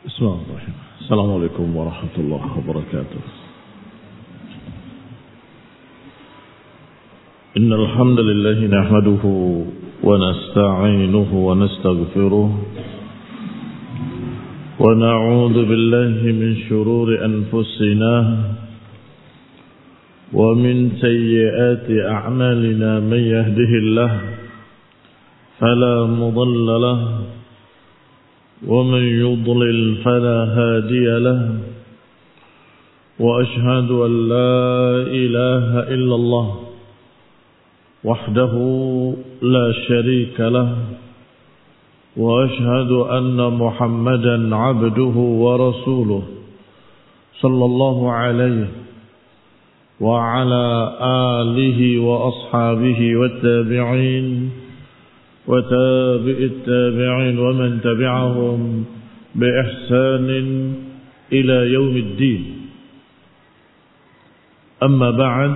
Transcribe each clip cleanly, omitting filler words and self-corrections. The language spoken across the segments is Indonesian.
Bismillahirrahmanirrahim. Assalamualaikum warahmatullahi wabarakatuh. Innal hamdalillah nahmaduhu wa nasta'inuhu wa nastaghfiruh wa na'udzu billahi min shururi anfusina wa min sayyiati a'malina man yahdihillah fala mudilla lahu ومن يضلل فلا هادي له وأشهد أن لا إله إلا الله وحده لا شريك له وأشهد أن محمدا عبده ورسوله صلى الله عليه وعلى آله وأصحابه والتابعين وتابع التابعين ومن تبعهم بإحسان إلى يوم الدين. أما بعد,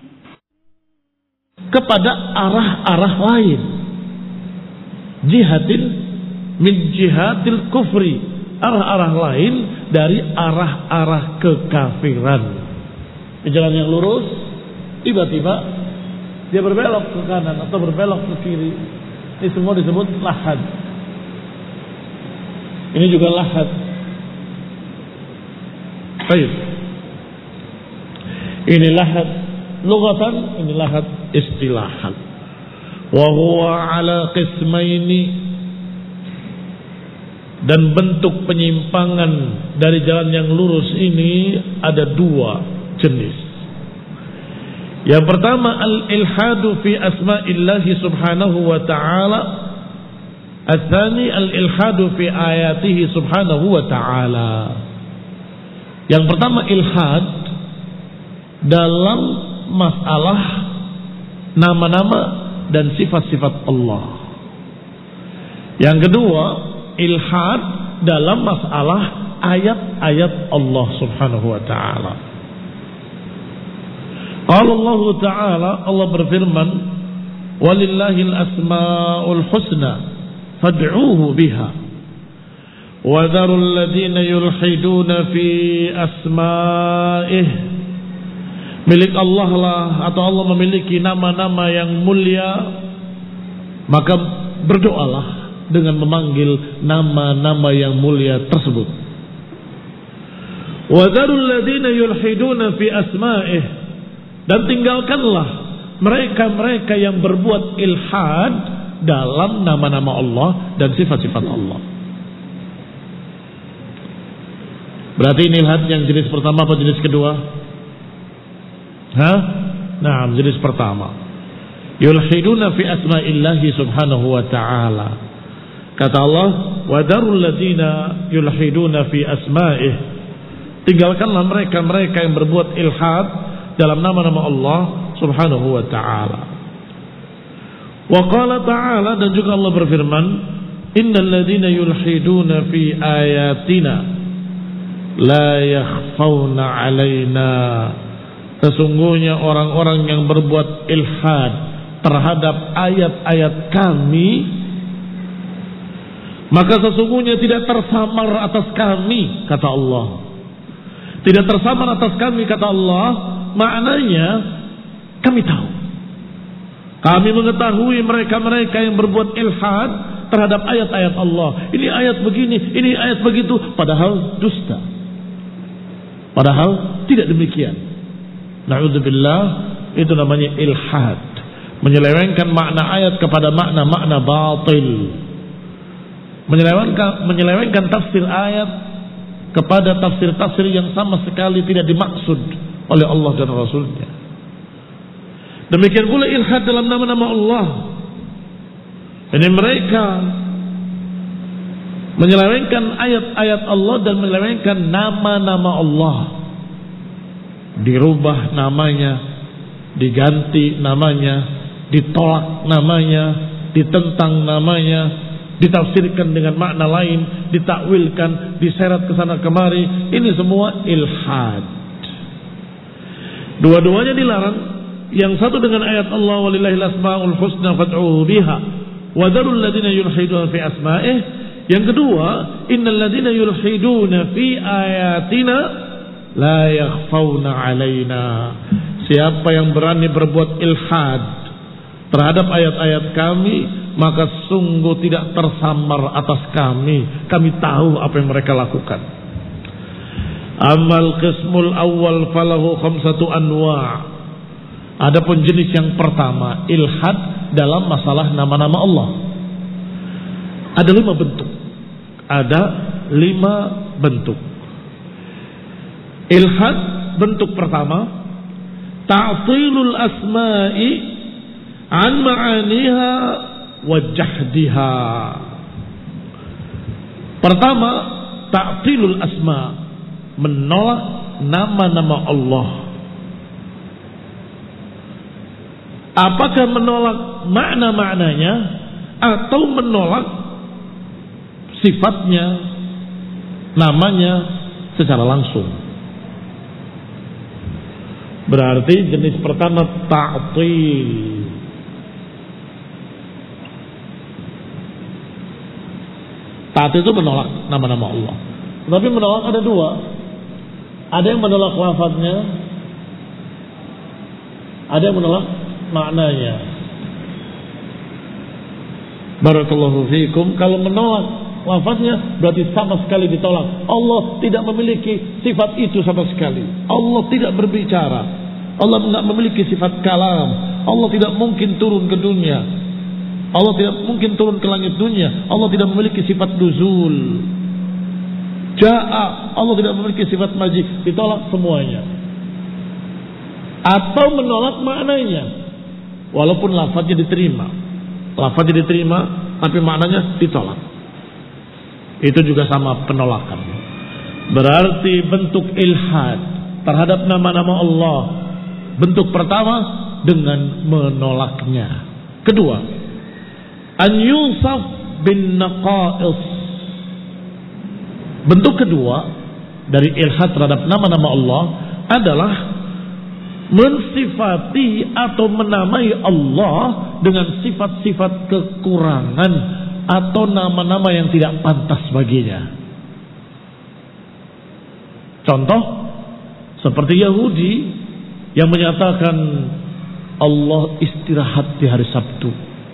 kepada arah-arah lain, min jihatil kufri, arah-arah lain dari arah-arah kekafiran. Di jalan yang lurus, tiba-tiba dia berbelok ke kanan atau berbelok ke kiri. Ini semua disebut lahad. Ini juga lahad. Baik. Ini lahad lughatan, ini lahad istilahan. Wa huwa ala qismaini, dan bentuk penyimpangan dari jalan yang lurus ini ada dua jenis. Yang pertama, al-ilhadu fi asma'illahi subhanahu wa ta'ala. Al-thani, al-ilhadu fi ayatihi subhanahu wa ta'ala. Yang pertama, ilhad dalam masalah nama-nama dan sifat-sifat Allah. Yang kedua, ilhad dalam masalah ayat-ayat Allah subhanahu wa ta'ala. Allah Ta'ala, Allah berfirman, walillahil asma'ul husna fad'uuhu biha wa dharul ladhina yulhiduna fi asma'ih. Milik Allah lah, atau Allah memiliki nama-nama yang mulia, maka berdoalah dengan memanggil nama-nama yang mulia tersebut. Wa dharul ladhina yulhiduna fi asma'ih, dan tinggalkanlah mereka-mereka yang berbuat ilhad dalam nama-nama Allah dan sifat-sifat Allah. Berarti ini ilhad yang jenis pertama apa jenis kedua? Nah, jenis pertama. Yulhiduna fi asma'illahi subhanahu wa ta'ala. Kata Allah, wa darul ladina yulhiduna fi asma'ih. Tinggalkanlah mereka-mereka yang berbuat ilhad dalam nama-nama Allah subhanahu wa ta'ala. Wa qala ta'ala, dan juga Allah berfirman, innal ladhina yulhiduna fi ayatina la yakhfawna alaina. Sesungguhnya orang-orang yang berbuat ilhad terhadap ayat-ayat kami, maka sesungguhnya tidak tersamar atas kami, kata Allah. Tidak tersamar atas kami, kata Allah. Maknanya kami tahu, kami mengetahui mereka-mereka yang berbuat ilhad terhadap ayat-ayat Allah. Ini ayat begini, ini ayat begitu, padahal dusta, padahal tidak demikian. Na'udzubillah, itu namanya ilhad, menyelewengkan makna ayat kepada makna-makna batil, menyelewengkan tafsir ayat kepada tafsir-tafsir yang sama sekali tidak dimaksud oleh Allah dan Rasulnya. Demikian pula ilhad dalam nama-nama Allah. Ini mereka menyelewengkan ayat-ayat Allah dan menyelewengkan nama-nama Allah. Dirubah namanya, diganti namanya, ditolak namanya, ditentang namanya, ditafsirkan dengan makna lain, ditakwilkan, diseret ke sana kemari. Ini semua ilhad. Dua-duanya dilarang. Yang satu dengan ayat Allah, walillahil asma'ul husna fad'uuhu biha wa dharul ladina yulhiduna fi asma'ih. Yang kedua, innal ladzina yulhiduna fi ayatina la yakhfauna alaina. Siapa yang berani berbuat ilhad terhadap ayat-ayat kami, maka sungguh tidak tersamar atas kami. Kami tahu apa yang mereka lakukan. Amal qismul awal falahu khamsatu anwa'. Adapun jenis yang pertama, ilhad dalam masalah nama-nama Allah. Ada 5 bentuk. Ada 5 bentuk. Ilhad bentuk pertama, ta'tilul asma'i an ma'aniha wa jahdiha. Pertama, ta'tilul asma', menolak nama-nama Allah. Apakah menolak makna-maknanya atau menolak sifatnya, namanya secara langsung? Berarti jenis pertama ta'til. Ta'til itu menolak nama-nama Allah. Tapi menolak ada 2. Ada yang menolak lafaznya, ada yang menolak maknanya. Barakallahu fiikum. Kalau menolak lafaznya berarti sama sekali ditolak. Allah tidak memiliki sifat itu sama sekali. Allah tidak berbicara. Allah tidak memiliki sifat kalam. Allah tidak mungkin turun ke dunia. Allah tidak mungkin turun ke langit dunia. Allah tidak memiliki sifat nuzul. Ja'a, Allah tidak memiliki sifat maji. Ditolak semuanya. Atau menolak maknanya, walaupun lafaznya diterima. Lafaznya diterima, tapi maknanya ditolak. Itu juga sama penolakan. Berarti bentuk ilhad terhadap nama-nama Allah. Bentuk pertama dengan menolaknya. Kedua, an yusaf bin naqais. Bentuk kedua dari ilhad terhadap nama-nama Allah adalah mensifati atau menamai Allah dengan sifat-sifat kekurangan atau nama-nama yang tidak pantas baginya. Contoh seperti Yahudi yang menyatakan Allah istirahat di hari Sabtu,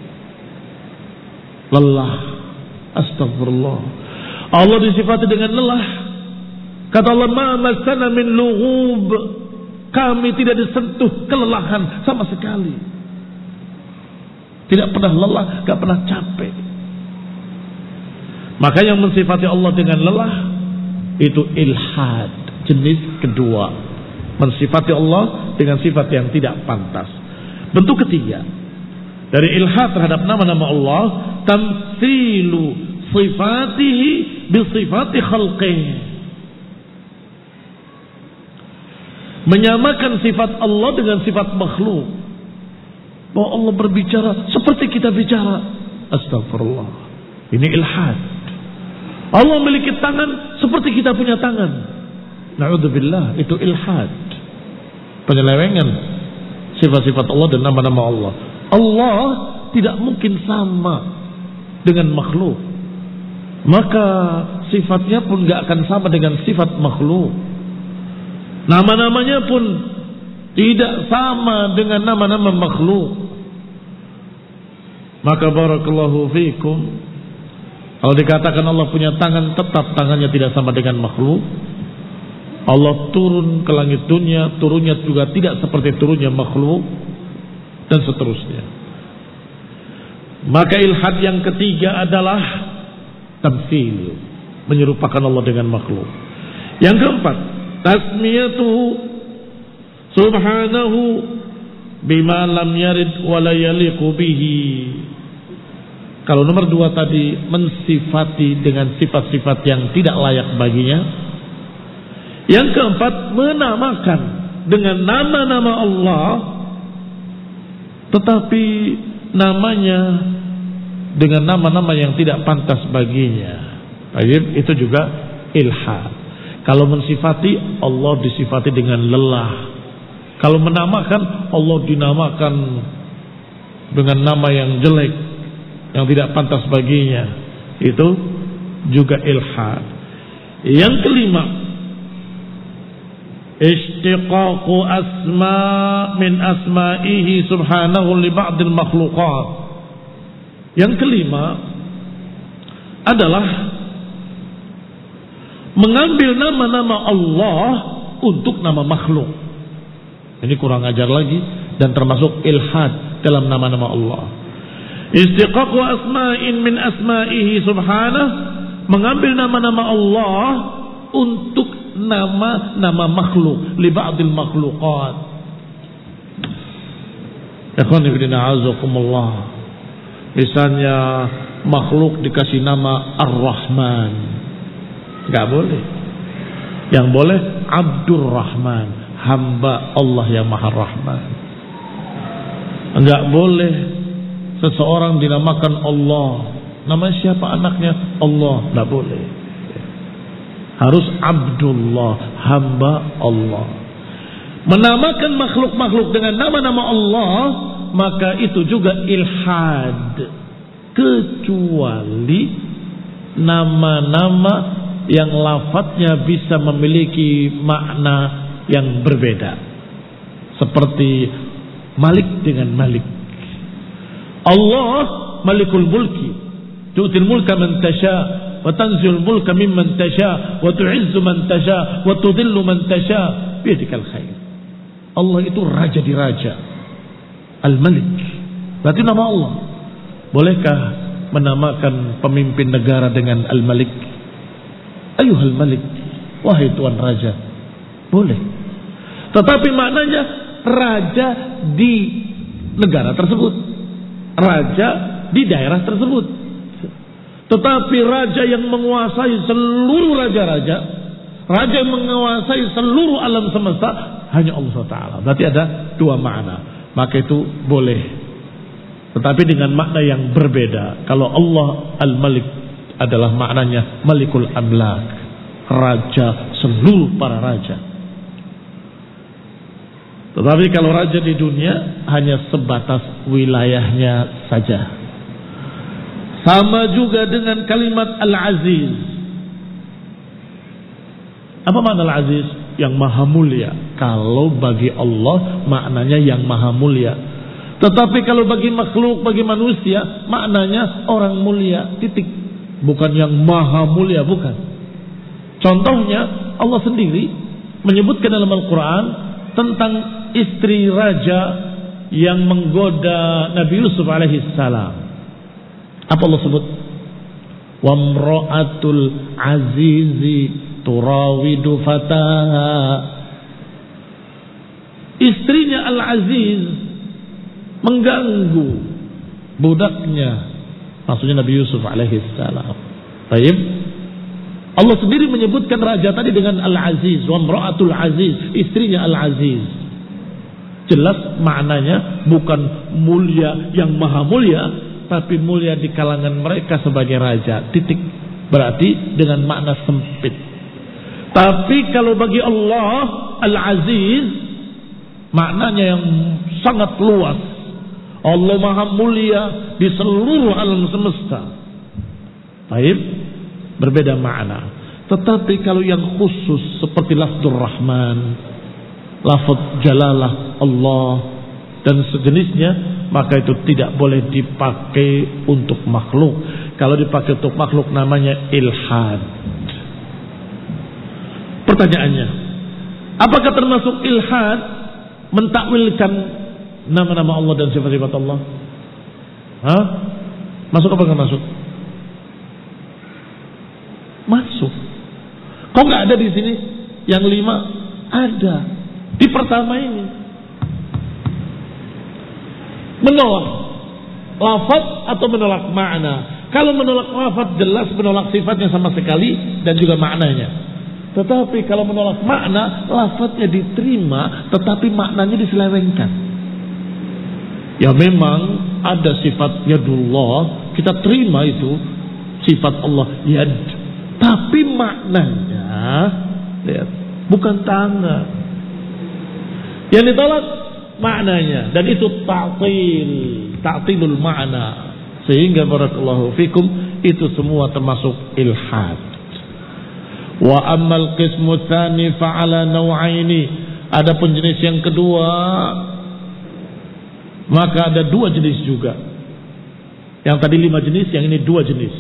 lelah. Astagfirullah. Allah disifati dengan lelah. Kata Allah, ma massana min lughub. Kami tidak disentuh kelelahan sama sekali. Tidak pernah lelah, tidak pernah capek. Maka yang mensifati Allah dengan lelah itu ilhad, jenis kedua. Mensifati Allah dengan sifat yang tidak pantas. Bentuk ketiga dari ilhad terhadap nama-nama Allah, tamtsilu sifatihi bi sifati khalqihi. Menyamakan sifat Allah dengan sifat makhluk. Bahwa Allah berbicara seperti kita bicara. Astagfirullah. Ini ilhad. Allah memiliki tangan seperti kita punya tangan. Na'udzubillah, itu ilhad. Penyelewengan sifat-sifat Allah dan nama-nama Allah. Allah tidak mungkin sama dengan makhluk. Maka sifatnya pun gak akan sama dengan sifat makhluk. Nama-namanya pun tidak sama dengan nama-nama makhluk. Maka barakallahu fiikum, kalau dikatakan Allah punya tangan, tetap tangannya tidak sama dengan makhluk. Allah turun ke langit dunia, turunnya juga tidak seperti turunnya makhluk, dan seterusnya. Maka ilhad yang ketiga adalah tamtsil, menyerupakan Allah dengan makhluk. Yang keempat, tasmiyatuhu subhanahu bima lam yarid wa la yaliqu bihi. Kalau nomor 2 tadi mensifati dengan sifat-sifat yang tidak layak baginya. Yang keempat, menamakan dengan nama-nama Allah, tetapi namanya dengan nama-nama yang tidak pantas baginya. Itu juga ilhad. Kalau mensifati, Allah disifati dengan lelah. Kalau menamakan, Allah dinamakan dengan nama yang jelek, yang tidak pantas baginya. Itu juga ilhad. Yang kelima, istiqaqu asma min asma'ihi subhanahu li ba'dil makhluqat. Yang kelima adalah mengambil nama-nama Allah untuk nama makhluk. Ini kurang ajar lagi dan termasuk ilhad dalam nama-nama Allah. Istiqaqu asma'in min asma'ihi subhanahu, mengambil nama-nama Allah untuk nama-nama makhluk, li ba'dil makhluqat. Ikhwan fillah a'azakumullah. Misalnya makhluk dikasih nama Ar-Rahman, enggak boleh. Yang boleh Abdur Rahman, hamba Allah yang Maha Rahman. Enggak boleh seseorang dinamakan Allah. Nama siapa anaknya? Allah. Enggak boleh. Harus Abdullah, hamba Allah. Menamakan makhluk-makhluk dengan nama-nama Allah, maka itu juga ilhad, kecuali nama-nama yang lafadznya bisa memiliki makna yang berbeda, seperti Malik dengan Malik. Allah Malikul Mulki, tu'til mulka man tasha wa tanzilul mulka mimman tasha wa tu'izzu man tasha wa tudhillu man tasha biyadikal khair. Allah itu raja di raja, Al-Malik. Berarti nama Allah. Bolehkah menamakan pemimpin negara dengan Al-Malik? Ayuhal Malik, wahai Tuan Raja. Boleh. Tetapi maknanya raja di negara tersebut, raja di daerah tersebut. Tetapi raja yang menguasai seluruh raja-raja, raja yang menguasai seluruh alam semesta, hanya Allah Ta'ala. Berarti ada dua makna. Maka itu boleh, tetapi dengan makna yang berbeda. Kalau Allah Al-Malik adalah maknanya Malikul Amlak, raja seluruh para raja. Tetapi kalau raja di dunia hanya sebatas wilayahnya saja. Sama juga dengan kalimat Al-Aziz. Apa makna Al-Aziz? Yang maha mulia. Kalau bagi Allah maknanya yang maha mulia. Tetapi kalau bagi makhluk, bagi manusia, maknanya orang mulia, titik. Bukan yang maha mulia, bukan. Contohnya Allah sendiri menyebutkan dalam Al-Quran tentang istri raja yang menggoda Nabi Yusuf alaihissalam. Apa Allah sebut? Wamra'atul azizi turawidu fataha. Istrinya Al-Aziz mengganggu budaknya, maksudnya Nabi Yusuf alaihissalam. Baik. Allah sendiri menyebutkan raja tadi dengan Al-Aziz, wa imra'atul aziz, istrinya Al-Aziz. Jelas maknanya bukan mulia yang maha mulia, tapi mulia di kalangan mereka sebagai raja. Titik. Berarti dengan makna sempit. Tapi kalau bagi Allah Al-Aziz, maknanya yang sangat luas. Allah maha mulia di seluruh alam semesta. Baik, berbeda makna. Tetapi kalau yang khusus seperti lafzul Rahman, lafaz jalalah Allah dan sejenisnya, maka itu tidak boleh dipakai untuk makhluk. Kalau dipakai untuk makhluk namanya ilhad. Pertanyaannya, apakah termasuk ilhad mentakwilkan nama-nama Allah dan sifat-sifat Allah? Hah? Masuk apa enggak masuk? Masuk. Kok enggak ada di sini? Yang 5 ada. Di pertama ini menolak lafaz atau menolak makna. Kalau menolak lafaz jelas menolak sifatnya sama sekali dan juga maknanya. Tetapi kalau menolak makna, lafaznya diterima tetapi maknanya diselewengkan. Ya memang ada sifat yadullah, kita terima itu sifat Allah yad, tapi maknanya lihat, bukan tangan. Yang ditolak maknanya, dan itu ta'til, ta'tilul makna. Sehingga barakallahu fikum, itu semua termasuk ilhad. Wa ammal qismu tsani fa'ala naw'aini. Adapun jenis yang kedua, maka ada 2 jenis juga. Yang tadi 5 jenis, yang ini 2 jenis.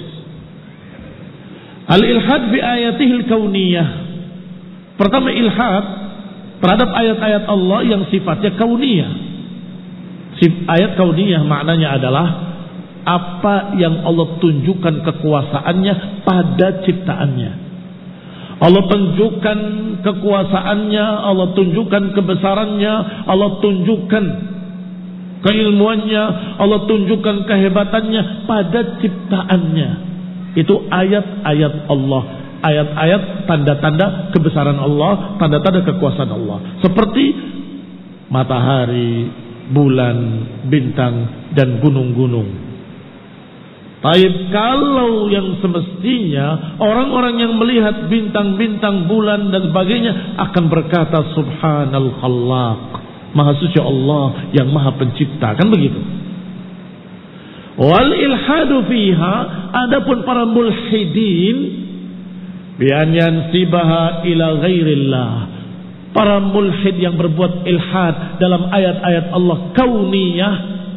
Al-ilhad bi ayatihil kauniyah. Pertama, ilhad terhadap ayat-ayat Allah yang sifatnya kauniyah. Ayat kauniyah maknanya adalah apa yang Allah tunjukkan kekuasaannya pada ciptaannya. Allah tunjukkan kekuasaannya, Allah tunjukkan kebesarannya, Allah tunjukkan keilmuannya, Allah tunjukkan kehebatannya pada ciptaannya. Itu ayat-ayat Allah, ayat-ayat tanda-tanda kebesaran Allah, tanda-tanda kekuasaan Allah. Seperti matahari, bulan, bintang, dan gunung-gunung. Baik, kalau yang semestinya orang-orang yang melihat bintang-bintang, bulan dan sebagainya akan berkata Subhanal Khallaq, Maha Suci Allah yang Maha Pencipta, kan begitu. Wal ilhadu fiha, adapun para mulhidin bi an yansibaha ila ghairillah, para mulhid yang berbuat ilhad dalam ayat-ayat Allah kauniyah,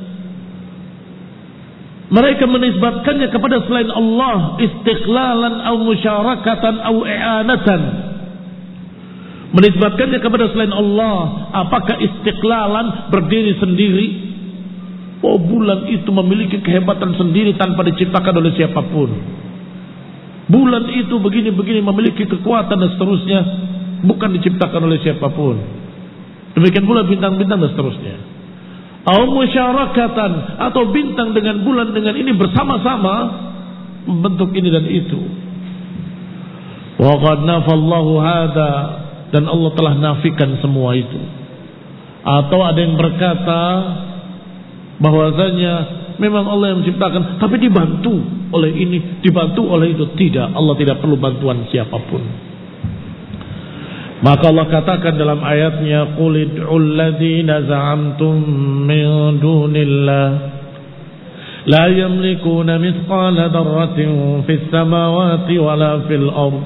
mereka menisbatkannya kepada selain Allah istiqlalan atau musyarakatan atau i'anatan. Menisbatkannya kepada selain Allah, apakah istiqlalan, berdiri sendiri? Oh, bulan itu memiliki kehebatan sendiri tanpa diciptakan oleh siapapun. Bulan itu begini-begini memiliki kekuatan dan seterusnya, bukan diciptakan oleh siapapun. Demikian pula bintang-bintang dan seterusnya. Atau musyarakatan, atau bintang dengan bulan dengan ini bersama-sama membentuk ini dan itu. Wa qad nafallahu hada, dan Allah telah nafikan semua itu. Atau ada yang berkata bahwasanya memang Allah yang menciptakan, tapi dibantu oleh ini, dibantu oleh itu. Tidak, Allah tidak perlu bantuan siapapun. Maka Allah katakan dalam ayatnya, qul id'ul ladzina za'amtum min dunillah la yamlikuna mithqala dzarratin fis samawati wala fil ard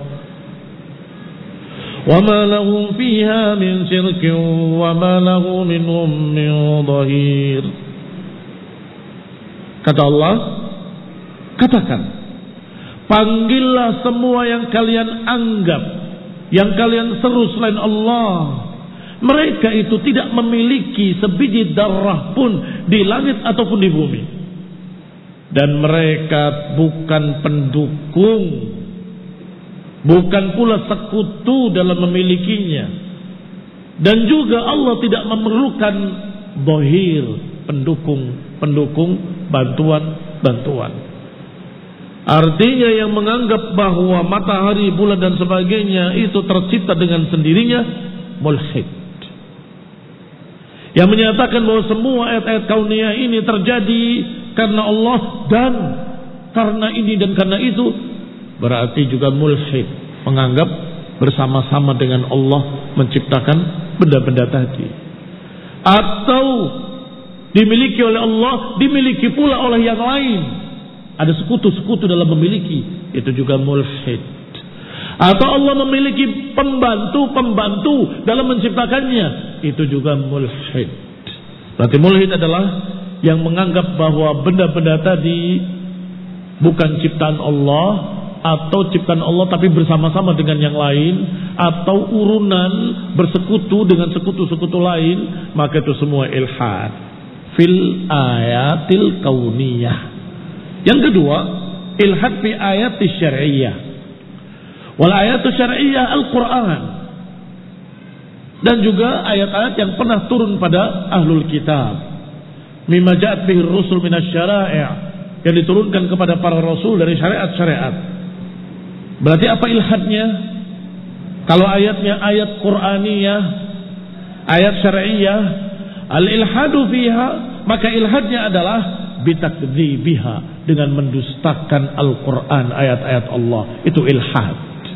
wama lahum fiha min syirkin wama lahu minhum min dhahir. Kata Allah, katakan, panggillah semua yang kalian anggap, yang kalian seru selain Allah. Mereka itu tidak memiliki sebiji darah pun di langit ataupun di bumi. Dan mereka bukan pendukung, bukan pula sekutu dalam memilikinya. Dan juga Allah tidak memerlukan dhahir, pendukung, bantuan. Artinya yang menganggap bahwa matahari, bulan dan sebagainya itu tercipta dengan sendirinya, mulhid. Yang menyatakan bahwa semua ayat-ayat kauniyah ini terjadi karena Allah dan karena ini dan karena itu, berarti juga mulhid, menganggap bersama-sama dengan Allah menciptakan benda-benda tadi. Atau dimiliki oleh Allah, dimiliki pula oleh yang lain. Ada sekutu-sekutu dalam memiliki, itu juga mulhid. Atau Allah memiliki pembantu dalam menciptakannya, itu juga mulhid. Berarti mulhid adalah yang menganggap bahwa benda-benda tadi bukan ciptaan Allah, atau ciptaan Allah tapi bersama-sama dengan yang lain, atau urunan bersekutu dengan sekutu-sekutu lain, maka itu semua ilhad fil ayatil kauniyah. Yang kedua, ilhad fi ayati syar'iyyah. Wal ayatu syar'iyyah Al-Quran. Dan juga ayat-ayat yang pernah turun pada ahlul kitab. Mimma ja'at bihi ar-rusul minasy syara'i', yang diturunkan kepada para rasul dari syariat-syariat. Berarti apa ilhadnya? Kalau ayatnya ayat Qur'aniyah, ayat syar'iyyah, al-ilhadu fiha, maka ilhadnya adalah bitakdzibiha, dengan mendustakan Al-Quran, ayat-ayat Allah, itu ilhad.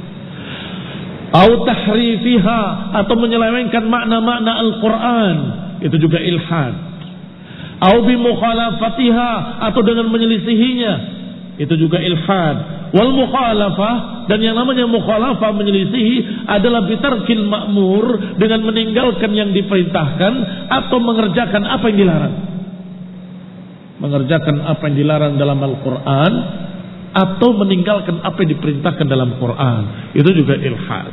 Au tahrifiha, atau menyelewengkan makna-makna Al-Quran, itu juga ilhad. Au bimukhalafatiha, atau dengan menyelisihinya, itu juga ilhad. Wal mukhalafah, dan yang namanya mukhalafah menyelisihi adalah bitarkil ma'mur, dengan meninggalkan yang diperintahkan atau mengerjakan apa yang dilarang. Mengerjakan apa yang dilarang dalam Al-Quran atau meninggalkan apa yang diperintahkan dalam Quran, itu juga ilhad.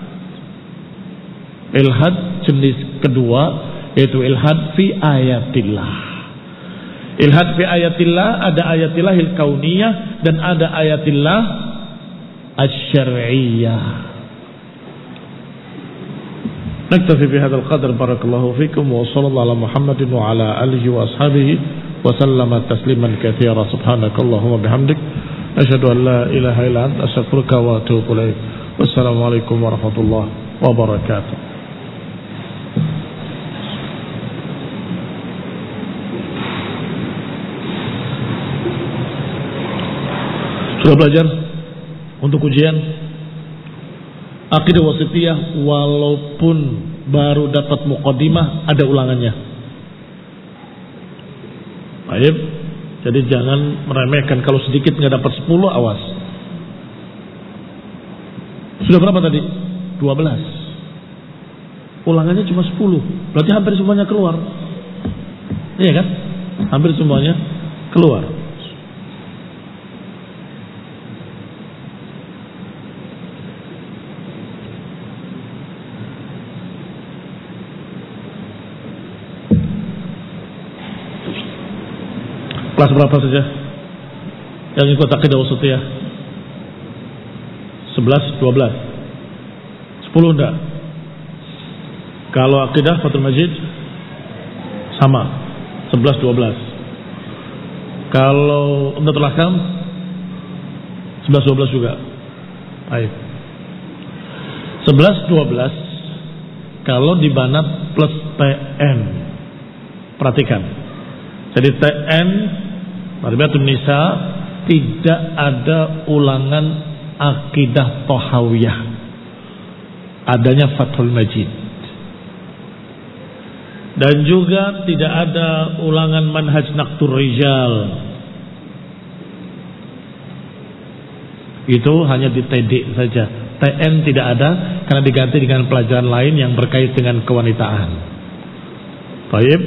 Ilhad jenis kedua yaitu ilhad fi ayatillah. Ilhad fi ayatillah, ada ayatillahil kauniyah dan ada ayatillah asy-syar'iyyah. Naktafi bi hadzal qadr, barakallahu fikum wa sallallahu ala Muhammadin wa ala alihi wa ashabihi wa sallama tasliman katsira. Subhanakallahumma bihamdik asyhadu an la ilaha illa anta astaghfiruka wa atubu ilaik. Wassalamu alaikum warahmatullahi wabarakatuh. Sudah belajar untuk ujian Aqidah Wasithiyah, walaupun baru dapat muqaddimah, ada ulangannya. Baik, jadi jangan meremehkan kalau sedikit nggak dapat 10, awas. Sudah berapa tadi? 12. Ulangannya cuma 10, berarti hampir semuanya keluar. Iya kan? Hampir semuanya keluar. Kelas berapa saja yang ikut Aqidah Wasithiyah? 11, 12, 10 enggak? Kalau Aqidah Fathul Majid sama 11, 12. Kalau Umdatul Ahkam 11, 12 juga. Baik. 11, 12 kalau dibanat plus TN. Perhatikan. Jadi TN Marbiatun Nisa tidak ada ulangan Aqidah Thahawiyah, adanya Fathul Majid. Dan juga tidak ada ulangan Manhaj Naqtur Rijal, itu hanya di TD saja. TN tidak ada karena diganti dengan pelajaran lain yang berkait dengan kewanitaan. Baik.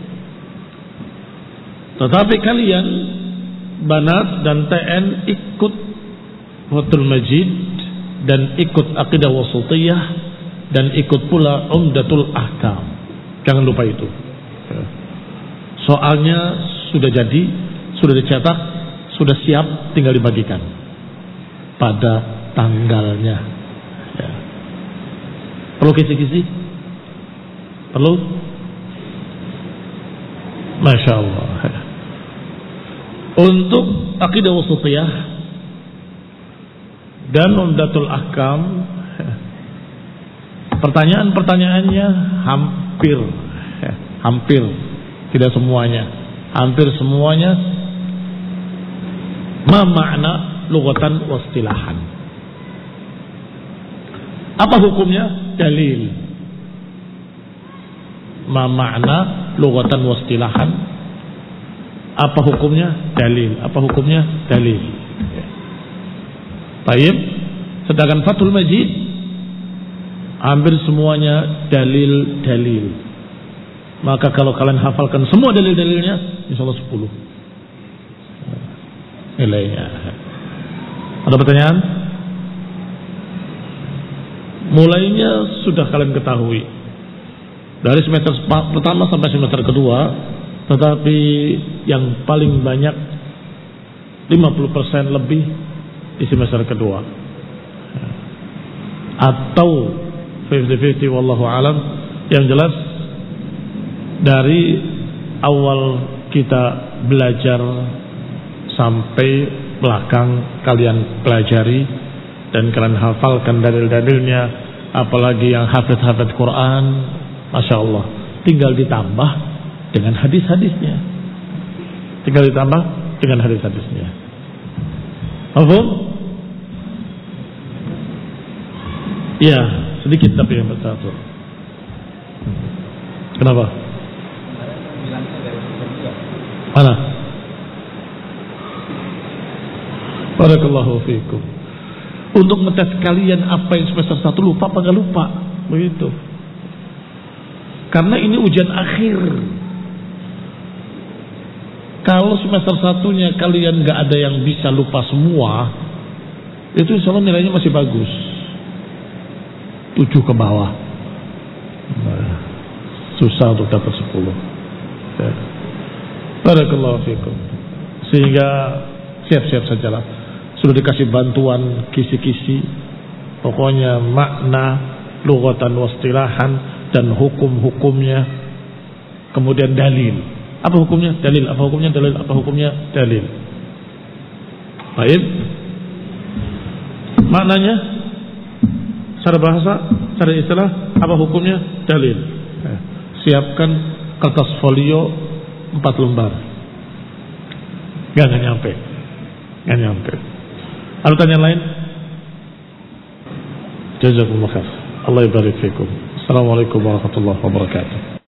Tetapi kalian Banat dan TN ikut Fathul Majid dan ikut Aqidah Wasithiyah dan ikut pula Umdatul Ahkam. Jangan lupa itu. Soalnya sudah jadi, sudah dicetak, sudah siap, tinggal dibagikan pada tanggalnya. Ya. Perlu kisi-kisi? Perlu? Masya Allah. Untuk Aqidah Wasithiyah dan Umdatul Ahkam, pertanyaan-pertanyaannya hampir tidak semuanya, hampir semuanya ma makna lughatan wastilahan. Apa hukumnya? Dalil. Ma makna lughatan wastilahan. Apa hukumnya? Dalil. Apa hukumnya? Dalil. Baik. Sedangkan Fathul Majid hampir semuanya dalil-dalil. Maka kalau kalian hafalkan semua dalil-dalilnya, insyaallah 10 nilainya. Ada pertanyaan? Mulainya sudah kalian ketahui dari semester pertama sampai semester kedua. Tetapi yang paling banyak 50% lebih di semester kedua, atau 50-50 wallahu alam. Yang jelas dari awal kita belajar sampai belakang kalian pelajari dan kalian hafalkan dalil-dalilnya, apalagi yang hafid-hafid Quran, Masya Allah, tinggal ditambah dengan hadis-hadisnya. Tinggal ditambah dengan hadis-hadisnya. Paham? Ya, sedikit tapi yang bersatu. Kenapa? Mana? Barakallahu fiikum. Untuk ngetes kalian apa yang semester 1 lupa apa nggak lupa, begitu. Karena ini ujian akhir. Kalau semester 1-nya kalian nggak ada yang bisa lupa semua, itu insya Allah nilainya masih bagus, 7 ke bawah. Susah untuk dapat 10. Ya. Barakallahu fiikum. Sehingga siap-siap sajalah. Sudah dikasih bantuan kisi-kisi, pokoknya makna, lughatan wastilahan, dan hukum-hukumnya. Kemudian dalil. Apa hukumnya? Dalil. Apa hukumnya? Dalil. Apa hukumnya? Dalil. Baik. Maknanya secara bahasa, secara istilah, apa hukumnya? Dalil. Siapkan kertas folio 4 lembar. Gak nyampe. Ada tanya lain? Jazakumullah khair. Allah yabarik fikum. Assalamualaikum warahmatullahi wabarakatuh.